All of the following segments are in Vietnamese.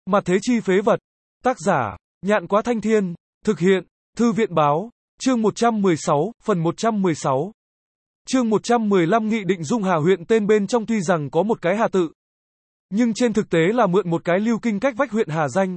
Mặt thế chi phế vật. Tác giả, Nhạn Quá Thanh Thiên. Thực hiện, Thư viện Báo. Chương 116, phần 116. Chương 115 Nghị định Dung Hà huyện tên bên trong tuy rằng có một cái Hà tự, nhưng trên thực tế là mượn một cái lưu kinh cách vách huyện Hà danh.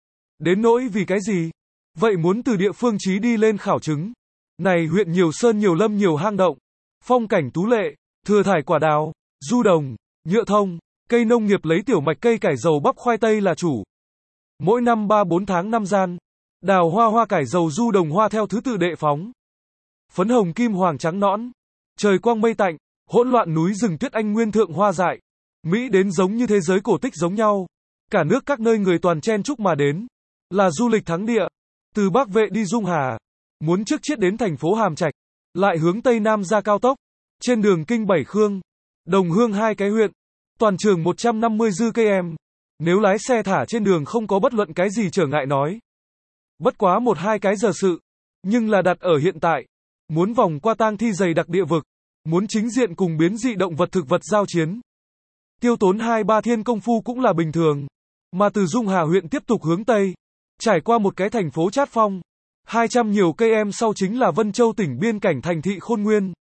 Đến nỗi vì cái gì? Vậy muốn từ địa phương chí đi lên khảo chứng. Này huyện nhiều sơn nhiều lâm nhiều hang động, phong cảnh tú lệ, thừa thải quả đào, du đồng, nhựa thông, cây nông nghiệp lấy tiểu mạch cây cải dầu bắp khoai tây là chủ. Mỗi năm 3-4 tháng năm gian, đào hoa cải dầu du đồng hoa theo thứ tự đệ phóng. Phấn hồng kim hoàng trắng nõn, trời quang mây tạnh, hỗn loạn núi rừng tuyết anh nguyên thượng hoa dại. Mỹ đến giống như thế giới cổ tích giống nhau. Cả nước các nơi người toàn chen chúc mà đến. Là du lịch thắng địa. Từ Bắc Vệ đi Dung Hà, muốn trước chiết đến thành phố Hàm Trạch, lại hướng Tây Nam ra cao tốc. Trên đường kinh 7 khương, Đồng Hương 2 cái huyện, toàn trường 150 dư cây em. Nếu lái xe thả trên đường không có bất luận cái gì trở ngại nói. Bất quá 1-2 cái giờ sự. Nhưng là đặt ở hiện tại. Muốn vòng qua tang thi dày đặc địa vực. Muốn chính diện cùng biến dị động vật thực vật giao chiến. Tiêu tốn 2-3 thiên công phu cũng là bình thường. Mà từ Dung Hà huyện tiếp tục hướng Tây. Trải qua một cái thành phố Chát Phong. 200 nhiều cây em sau chính là Vân Châu tỉnh biên cảnh thành thị Khôn Nguyên.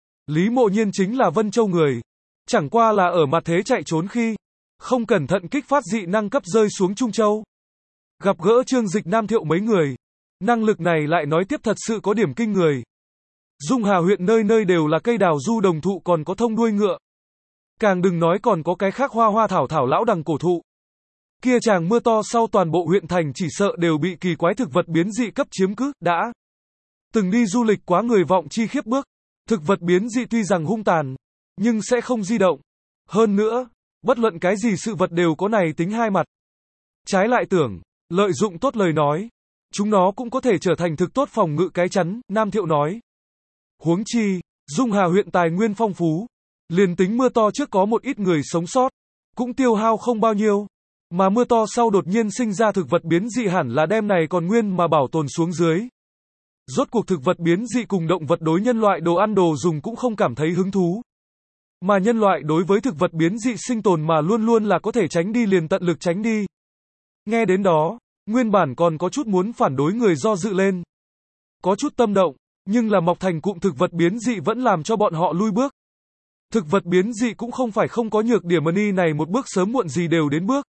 Lý Mộ Nhiên chính là Vân Châu người. Chẳng qua là ở mặt thế chạy trốn khi không cẩn thận kích phát dị năng cấp rơi xuống Trung Châu. Gặp gỡ Trương Dịch Nam Thiệu mấy người. Năng lực này lại nói tiếp thật sự có điểm kinh người. Dung Hà huyện nơi nơi đều là cây đào du đồng thụ còn có thông đuôi ngựa. Càng đừng nói còn có cái khác hoa thảo lão đằng cổ thụ. Kia chàng mưa to sau toàn bộ huyện thành chỉ sợ đều bị kỳ quái thực vật biến dị cấp chiếm cứ, đã. Từng đi du lịch quá người vọng chi khiếp bước. Thực vật biến dị tuy rằng hung tàn, nhưng sẽ không di động. Hơn nữa, bất luận cái gì sự vật đều có này tính hai mặt. Trái lại tưởng, lợi dụng tốt lời nói, chúng nó cũng có thể trở thành thực tốt phòng ngự cái chắn, Nam Thiệu nói. Huống chi, Dung Hà huyện tài nguyên phong phú, liền tính mưa to trước có một ít người sống sót, cũng tiêu hao không bao nhiêu. Mà mưa to sau đột nhiên sinh ra thực vật biến dị hẳn là đem này còn nguyên mà bảo tồn xuống dưới. Rốt cuộc thực vật biến dị cùng động vật đối nhân loại đồ ăn đồ dùng cũng không cảm thấy hứng thú. Mà nhân loại đối với thực vật biến dị sinh tồn mà luôn luôn là có thể tránh đi liền tận lực tránh đi. Nghe đến đó, nguyên bản còn có chút muốn phản đối người do dự lên. Có chút tâm động, nhưng là mọc thành cụm thực vật biến dị vẫn làm cho bọn họ lui bước. Thực vật biến dị cũng không phải không có nhược điểm ni này một bước sớm muộn gì đều đến bước.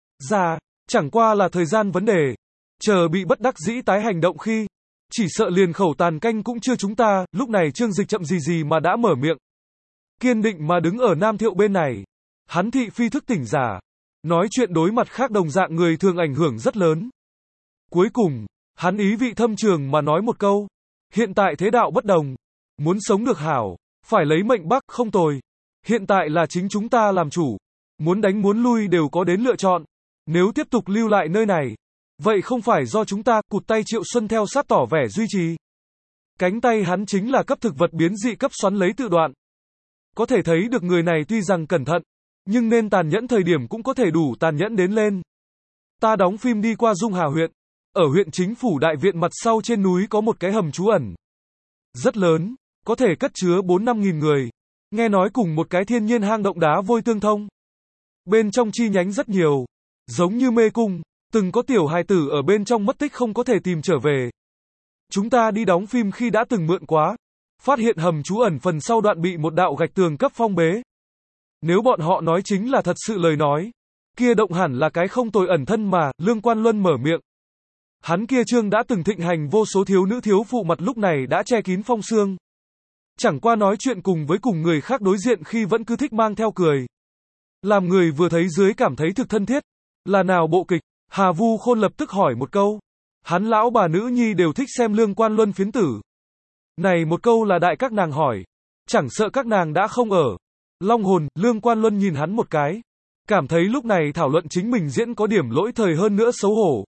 Chẳng qua là thời gian vấn đề. Chờ bị bất đắc dĩ tái hành động khi, chỉ sợ liền khẩu tàn canh cũng chưa chúng ta, lúc này Trương Dịch chậm gì mà đã mở miệng. Kiên định mà đứng ở Nam Thiệu bên này. Hắn thị phi thức tỉnh giả. Nói chuyện đối mặt khác đồng dạng người thường ảnh hưởng rất lớn. Cuối cùng, hắn ý vị thâm trường mà nói một câu. Hiện tại thế đạo bất đồng. Muốn sống được hảo, phải lấy mệnh Bắc không tồi. Hiện tại là chính chúng ta làm chủ. Muốn đánh muốn lui đều có đến lựa chọn. Nếu tiếp tục lưu lại nơi này, vậy không phải do chúng ta, cụt tay Triệu Xuân theo sát tỏ vẻ duy trì. Cánh tay hắn chính là cấp thực vật biến dị cấp xoắn lấy tự đoạn. Có thể thấy được người này tuy rằng cẩn thận, nhưng nên tàn nhẫn thời điểm cũng có thể đủ tàn nhẫn đến lên. Ta đóng phim đi qua Dung Hà huyện. Ở huyện chính phủ đại viện mặt sau trên núi có một cái hầm trú ẩn. Rất lớn, có thể cất chứa 4-5 nghìn người. Nghe nói cùng một cái thiên nhiên hang động đá vôi tương thông. Bên trong chi nhánh rất nhiều. Giống như mê cung, từng có tiểu hài tử ở bên trong mất tích không có thể tìm trở về. Chúng ta đi đóng phim khi đã từng mượn quá. Phát hiện hầm trú ẩn phần sau đoạn bị một đạo gạch tường cấp phong bế. Nếu bọn họ nói chính là thật sự lời nói, kia động hẳn là cái không tồi ẩn thân mà, Lương Quan Luân mở miệng. Hắn kia trương đã từng thịnh hành vô số thiếu nữ thiếu phụ mặt lúc này đã che kín phong sương. Chẳng qua nói chuyện cùng người khác đối diện khi vẫn cứ thích mang theo cười. Làm người vừa thấy dưới cảm thấy thực thân thiết. Là nào bộ kịch? Hà Vu Khôn lập tức hỏi một câu. Hắn lão bà nữ nhi đều thích xem Lương Quan Luân phiến tử. Này một câu là đại các nàng hỏi. Chẳng sợ các nàng đã không ở. Long hồn, Lương Quan Luân nhìn hắn một cái. Cảm thấy lúc này thảo luận chính mình diễn có điểm lỗi thời hơn nữa xấu hổ.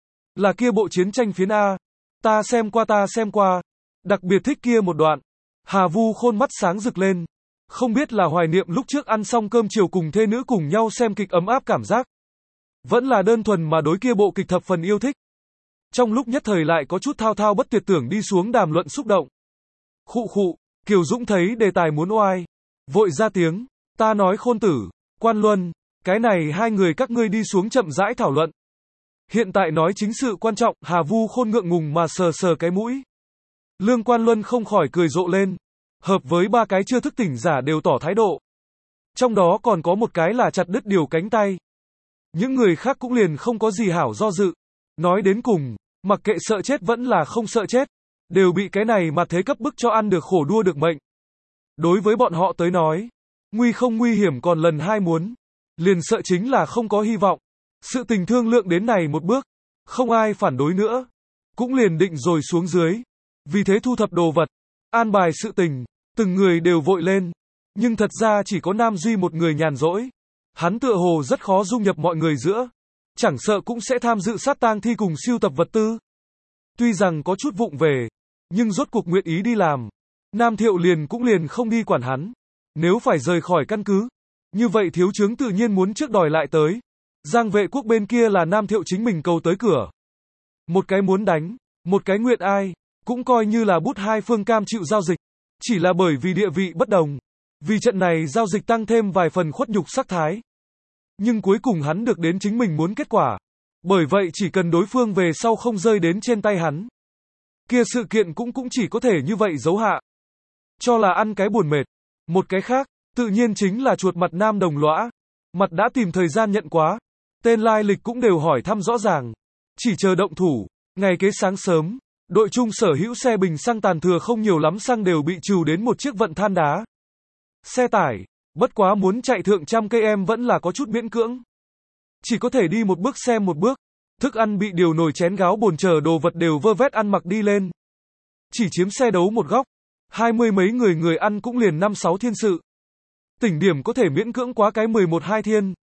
Là kia bộ chiến tranh phiến A. Ta xem qua. Đặc biệt thích kia một đoạn. Hà Vu Khôn mắt sáng rực lên. Không biết là hoài niệm lúc trước ăn xong cơm chiều cùng thê nữ cùng nhau xem kịch ấm áp cảm giác. Vẫn là đơn thuần mà đối kia bộ kịch thập phần yêu thích. Trong lúc nhất thời lại có chút thao thao bất tuyệt tưởng đi xuống đàm luận xúc động. Khụ, Kiều Dũng thấy đề tài muốn oai. Vội ra tiếng, ta nói Khôn tử, Quan Luân, Cái này hai người các ngươi đi xuống chậm rãi thảo luận. Hiện tại nói chính sự quan trọng, Hà Vu Khôn ngượng ngùng mà sờ sờ cái mũi. Lương Quan Luân không khỏi cười rộ lên. Hợp với ba cái chưa thức tỉnh giả đều tỏ thái độ. Trong đó còn có một cái là chặt đứt điều cánh tay. Những người khác cũng liền không có gì hảo do dự. Nói đến cùng, mặc kệ sợ chết vẫn là không sợ chết, đều bị cái này mà thế cấp bức cho ăn được khổ đua được mệnh. Đối với bọn họ tới nói, nguy không nguy hiểm còn lần hai muốn, liền sợ chính là không có hy vọng. Sự tình thương lượng đến này một bước, không ai phản đối nữa, cũng liền định rồi xuống dưới. Vì thế thu thập đồ vật, an bài sự tình, từng người đều vội lên, nhưng thật ra chỉ có Nam Duy một người nhàn rỗi. Hắn tựa hồ rất khó dung nhập mọi người giữa, chẳng sợ cũng sẽ tham dự sát tang thi cùng siêu tập vật tư. Tuy rằng có chút vụng về, nhưng rốt cuộc nguyện ý đi làm. Nam Thiệu liền cũng liền không đi quản hắn. Nếu phải rời khỏi căn cứ, như vậy thiếu chướng tự nhiên muốn trước đòi lại tới. Giang Vệ Quốc bên kia là Nam Thiệu chính mình cầu tới cửa. Một cái muốn đánh, một cái nguyện ai, cũng coi như là bút hai phương cam chịu giao dịch. Chỉ là bởi vì địa vị bất đồng, vì trận này giao dịch tăng thêm vài phần khuất nhục sắc thái. Nhưng cuối cùng hắn được đến chính mình muốn kết quả. Bởi vậy chỉ cần đối phương về sau không rơi đến trên tay hắn, kia sự kiện cũng chỉ có thể như vậy giấu hạ. Cho là ăn cái buồn mệt. Một cái khác, tự nhiên chính là chuột mặt Nam Đồng Lõa. Mặt đã tìm thời gian nhận quá. Tên lai lịch cũng đều hỏi thăm rõ ràng. Chỉ chờ động thủ. Ngày kế sáng sớm, đội chung sở hữu xe bình xăng tàn thừa không nhiều lắm xăng đều bị trừ đến một chiếc vận than đá. Xe tải, bất quá muốn chạy thượng trăm cây em vẫn là có chút miễn cưỡng. Chỉ có thể đi một bước xem một bước. Thức ăn bị điều nồi chén gáo bồn chờ đồ vật đều vơ vét ăn mặc đi lên. Chỉ chiếm xe đấu một góc. 20 mấy người ăn cũng liền 5-6 thiên sự. Tỉnh điểm có thể miễn cưỡng quá cái 11-2 thiên.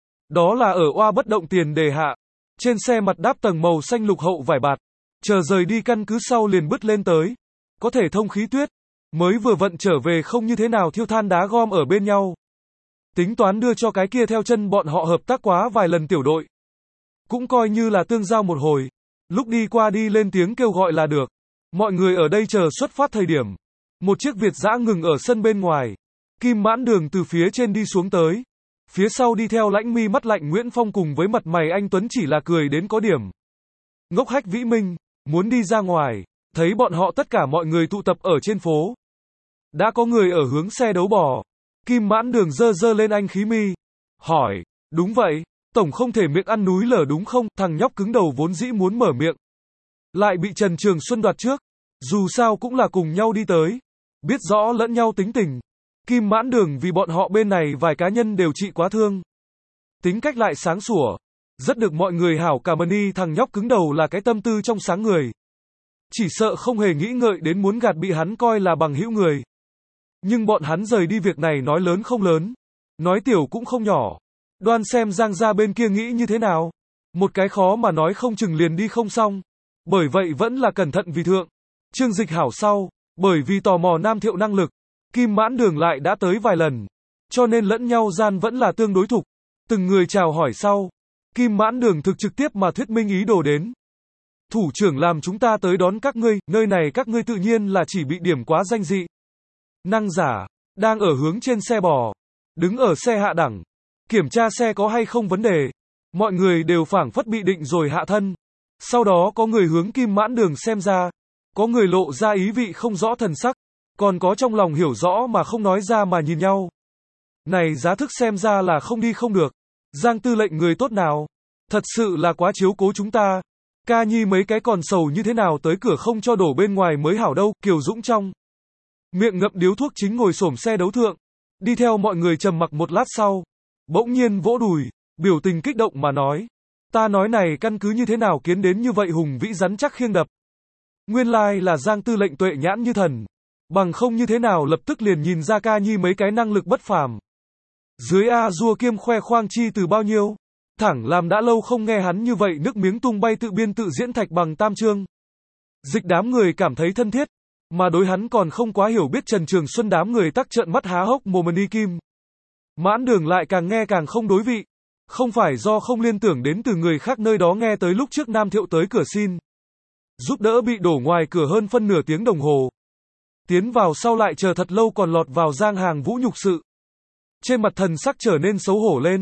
Đó là ở oa bất động tiền đề hạ. Trên xe mặt đáp tầng màu xanh lục hậu vải bạt. Chờ rời đi căn cứ sau liền bứt lên tới. Có thể thông khí tuyết. Mới vừa vận trở về không như thế nào thiêu than đá gom ở bên nhau. Tính toán đưa cho cái kia theo chân bọn họ hợp tác quá vài lần tiểu đội. Cũng coi như là tương giao một hồi. Lúc đi qua đi lên tiếng kêu gọi là được. Mọi người ở đây chờ xuất phát thời điểm. Một chiếc Việt dã ngừng ở sân bên ngoài. Kim Mãn Đường từ phía trên đi xuống tới. Phía sau đi theo lãnh mi mắt lạnh Nguyễn Phong cùng với mặt mày anh Tuấn chỉ là cười đến có điểm. Ngốc hách Vĩ Minh, muốn đi ra ngoài, thấy bọn họ tất cả mọi người tụ tập ở trên phố. Đã có người ở hướng xe đấu bò. Kim Mãn Đường giơ lên anh khí mi. Hỏi, đúng vậy, tổng không thể miệng ăn núi lở đúng không? Thằng nhóc cứng đầu vốn dĩ muốn mở miệng. Lại bị Trần Trường Xuân đoạt trước. Dù sao cũng là cùng nhau đi tới. Biết rõ lẫn nhau tính tình. Kim Mãn Đường vì bọn họ bên này vài cá nhân đều trị quá thương. Tính cách lại sáng sủa. Rất được mọi người hảo cảm ơn. Thằng nhóc cứng đầu là cái tâm tư trong sáng người. Chỉ sợ không hề nghĩ ngợi đến muốn gạt bị hắn coi là bằng hữu người. Nhưng bọn hắn rời đi việc này nói lớn không lớn. Nói tiểu cũng không nhỏ. Đoan xem Giang gia bên kia nghĩ như thế nào. Một cái khó mà nói không chừng liền đi không xong. Bởi vậy vẫn là cẩn thận vì thượng. Trương Dịch hảo sau. Bởi vì tò mò Nam Thiệu năng lực. Kim Mãn Đường lại đã tới vài lần. Cho nên lẫn nhau gian vẫn là tương đối thục. Từng người chào hỏi sau. Kim Mãn Đường thực trực tiếp mà thuyết minh ý đồ đến. Thủ trưởng làm chúng ta tới đón các ngươi. Nơi này các ngươi tự nhiên là chỉ bị điểm quá danh dị. Năng giả. Đang ở hướng trên xe bò. Đứng ở xe hạ đẳng. Kiểm tra xe có hay không vấn đề. Mọi người đều phảng phất bị định rồi hạ thân. Sau đó có người hướng Kim Mãn Đường xem ra. Có người lộ ra ý vị không rõ thần sắc. Còn có trong lòng hiểu rõ mà không nói ra mà nhìn nhau. Này giá thức xem ra là không đi không được. Giang tư lệnh người tốt nào. Thật sự là quá chiếu cố chúng ta. Ca nhi mấy cái còn sầu như thế nào tới cửa không cho đổ bên ngoài mới hảo đâu. Kiều Dũng trong miệng ngậm điếu thuốc chính ngồi xổm xe đấu thượng. Đi theo mọi người trầm mặc một lát sau. Bỗng nhiên vỗ đùi. Biểu tình kích động mà nói. Ta nói này căn cứ như thế nào kiến đến như vậy hùng vĩ rắn chắc khiêng đập. Nguyên lai là Giang tư lệnh tuệ nhãn như thần. Bằng không như thế nào lập tức liền nhìn ra ca nhi mấy cái năng lực bất phàm. Dưới A Dua kiêm khoe khoang chi từ bao nhiêu. Thẳng làm đã lâu không nghe hắn như vậy nước miếng tung bay tự biên tự diễn thạch bằng tam chương. Dịch đám người cảm thấy thân thiết. Mà đối hắn còn không quá hiểu biết Trần Trường Xuân đám người tắc trợn mắt há hốc mồm đi kim. Mãn Đường lại càng nghe càng không đối vị. Không phải do không liên tưởng đến từ người khác nơi đó nghe tới lúc trước Nam Thiệu tới cửa xin giúp đỡ bị đổ ngoài cửa hơn phân nửa tiếng đồng hồ. Tiến vào sau lại chờ thật lâu còn lọt vào giang hàng vũ nhục sự. Trên mặt thần sắc trở nên xấu hổ lên.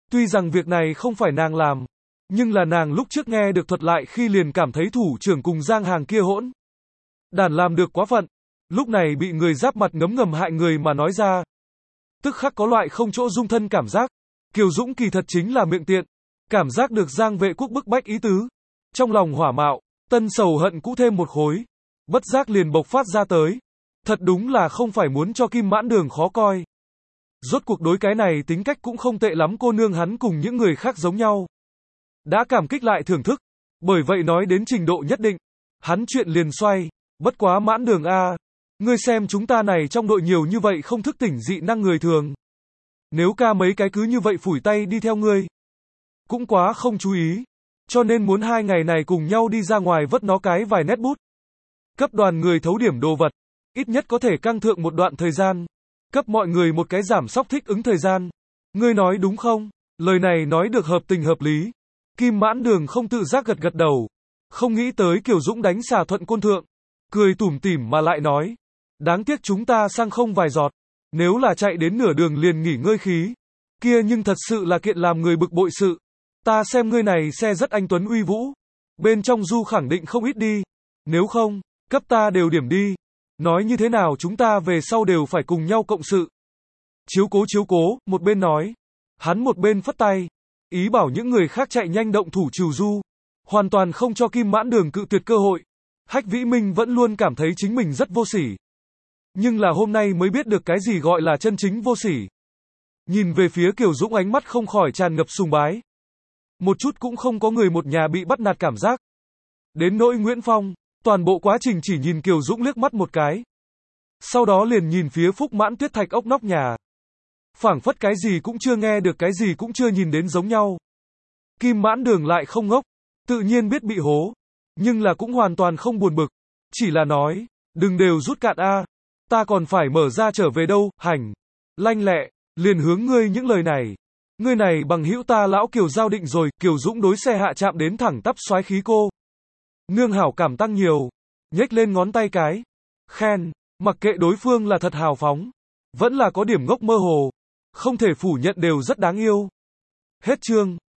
Tuy rằng việc này không phải nàng làm, nhưng là nàng lúc trước nghe được thuật lại khi liền cảm thấy thủ trưởng cùng Giang Hàng kia hỗn đản làm được quá phận. Lúc này bị người giáp mặt ngấm ngầm hại người mà nói ra. Tức khắc có loại không chỗ dung thân cảm giác. Kiều Dũng kỳ thật chính là miệng tiện. Cảm giác được Giang Vệ Quốc bức bách ý tứ. Trong lòng hỏa mạo, tân sầu hận cũ thêm một khối. Bất giác liền bộc phát ra tới. Thật đúng là không phải muốn cho Kim Mãn Đường khó coi. Rốt cuộc đối cái này tính cách cũng không tệ lắm, cô nương hắn cùng những người khác giống nhau. Đã cảm kích lại thưởng thức. Bởi vậy nói đến trình độ nhất định. Hắn chuyện liền xoay. Bất quá Mãn Đường a, ngươi xem chúng ta này trong đội nhiều như vậy không thức tỉnh dị năng người thường. Nếu ca mấy cái cứ như vậy phủi tay đi theo ngươi, cũng quá không chú ý. Cho nên muốn 2 ngày này cùng nhau đi ra ngoài vất nó cái vài nét bút. Cấp đoàn người thấu điểm đồ vật. Ít nhất có thể căng thượng một đoạn thời gian. Cấp mọi người một cái giảm sóc thích ứng thời gian. Ngươi nói đúng không? Lời này nói được hợp tình hợp lý. Kim Mãn Đường không tự giác gật gật đầu. Không nghĩ tới Kiều Dũng đánh xà thuận côn thượng. Cười tủm tỉm mà lại nói. Đáng tiếc chúng ta sang không vài giọt. Nếu là chạy đến nửa đường liền nghỉ ngơi khí. Kia nhưng thật sự là kiện làm người bực bội sự. Ta xem ngươi này xe rất anh tuấn uy vũ. Bên trong du khẳng định không ít đi. Nếu không, cấp ta đều điểm đi. Nói như thế nào chúng ta về sau đều phải cùng nhau cộng sự. Chiếu cố, một bên nói. Hắn một bên phất tay. Ý bảo những người khác chạy nhanh động thủ trừ du. Hoàn toàn không cho Kim Mãn Đường cự tuyệt cơ hội. Hách Vĩ Minh vẫn luôn cảm thấy chính mình rất vô sỉ. Nhưng là hôm nay mới biết được cái gì gọi là chân chính vô sỉ. Nhìn về phía Kiều Dũng ánh mắt không khỏi tràn ngập sùng bái. Một chút cũng không có người một nhà bị bắt nạt cảm giác. Đến nỗi Nguyễn Phong, toàn bộ quá trình chỉ nhìn Kiều Dũng liếc mắt một cái. Sau đó liền nhìn phía Phúc Mãn Tuyết Thạch ốc nóc nhà. Phảng phất cái gì cũng chưa nghe được, cái gì cũng chưa nhìn đến giống nhau. Kim Mãn Đường lại không ngốc, tự nhiên biết bị hố. Nhưng là cũng hoàn toàn không buồn bực. Chỉ là nói, đừng đều rút cạn a, ta còn phải mở ra trở về đâu, hành. Lanh lẹ, liền hướng ngươi những lời này. Ngươi này bằng hữu ta lão Kiều giao định rồi. Kiều Dũng đối xe hạ chạm đến thẳng tắp soái khí cô nương hảo cảm tăng nhiều. Nhếch lên ngón tay cái. Khen, mặc kệ đối phương là thật hào phóng. Vẫn là có điểm ngốc mơ hồ. Không thể phủ nhận đều rất đáng yêu. Hết chương.